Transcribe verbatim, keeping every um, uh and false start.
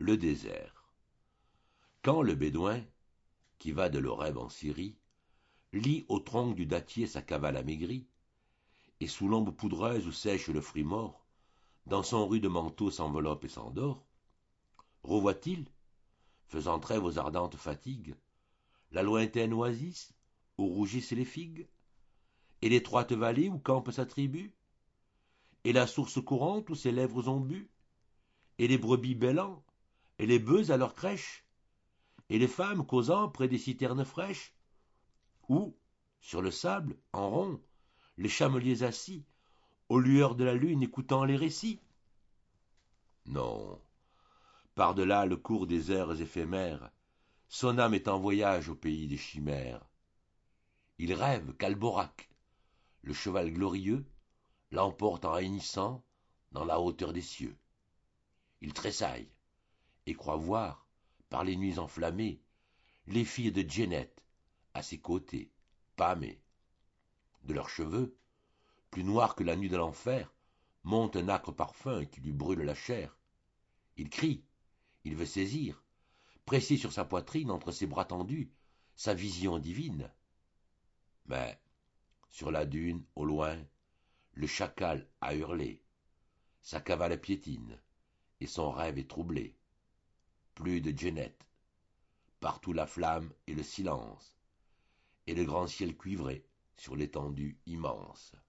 Le désert. Quand le bédouin, qui va de l'Horeb en Syrie, lie au tronc du dattier sa cavale amaigrie, et sous l'ombre poudreuse où sèche le fruit mort, dans son rude manteau s'enveloppe et s'endort, revoit-il, faisant trêve aux ardentes fatigues, la lointaine oasis où rougissent les figues, et l'étroite vallée où campe sa tribu, et la source courante où ses lèvres ont bu, et les brebis bêlant, et les bœufs à leur crèche, et les femmes causant près des citernes fraîches, ou, sur le sable, en rond, les chameliers assis, aux lueurs de la lune écoutant les récits. Non, par-delà le cours des heures éphémères, son âme est en voyage au pays des chimères. Il rêve qu'Alborac, le cheval glorieux, l'emporte en hennissant dans la hauteur des cieux. Il tressaille et croit voir, par les nuits enflammées, les filles de Djennet à ses côtés, pâmées. De leurs cheveux, plus noirs que la nuit de l'enfer, monte un âcre parfum qui lui brûle la chair. Il crie, il veut saisir, pressé sur sa poitrine entre ses bras tendus, sa vision divine. Mais, sur la dune, au loin, le chacal a hurlé, sa cavale piétine, et son rêve est troublé. Plus de Djennet, partout la flamme et le silence, et le grand ciel cuivré sur l'étendue immense.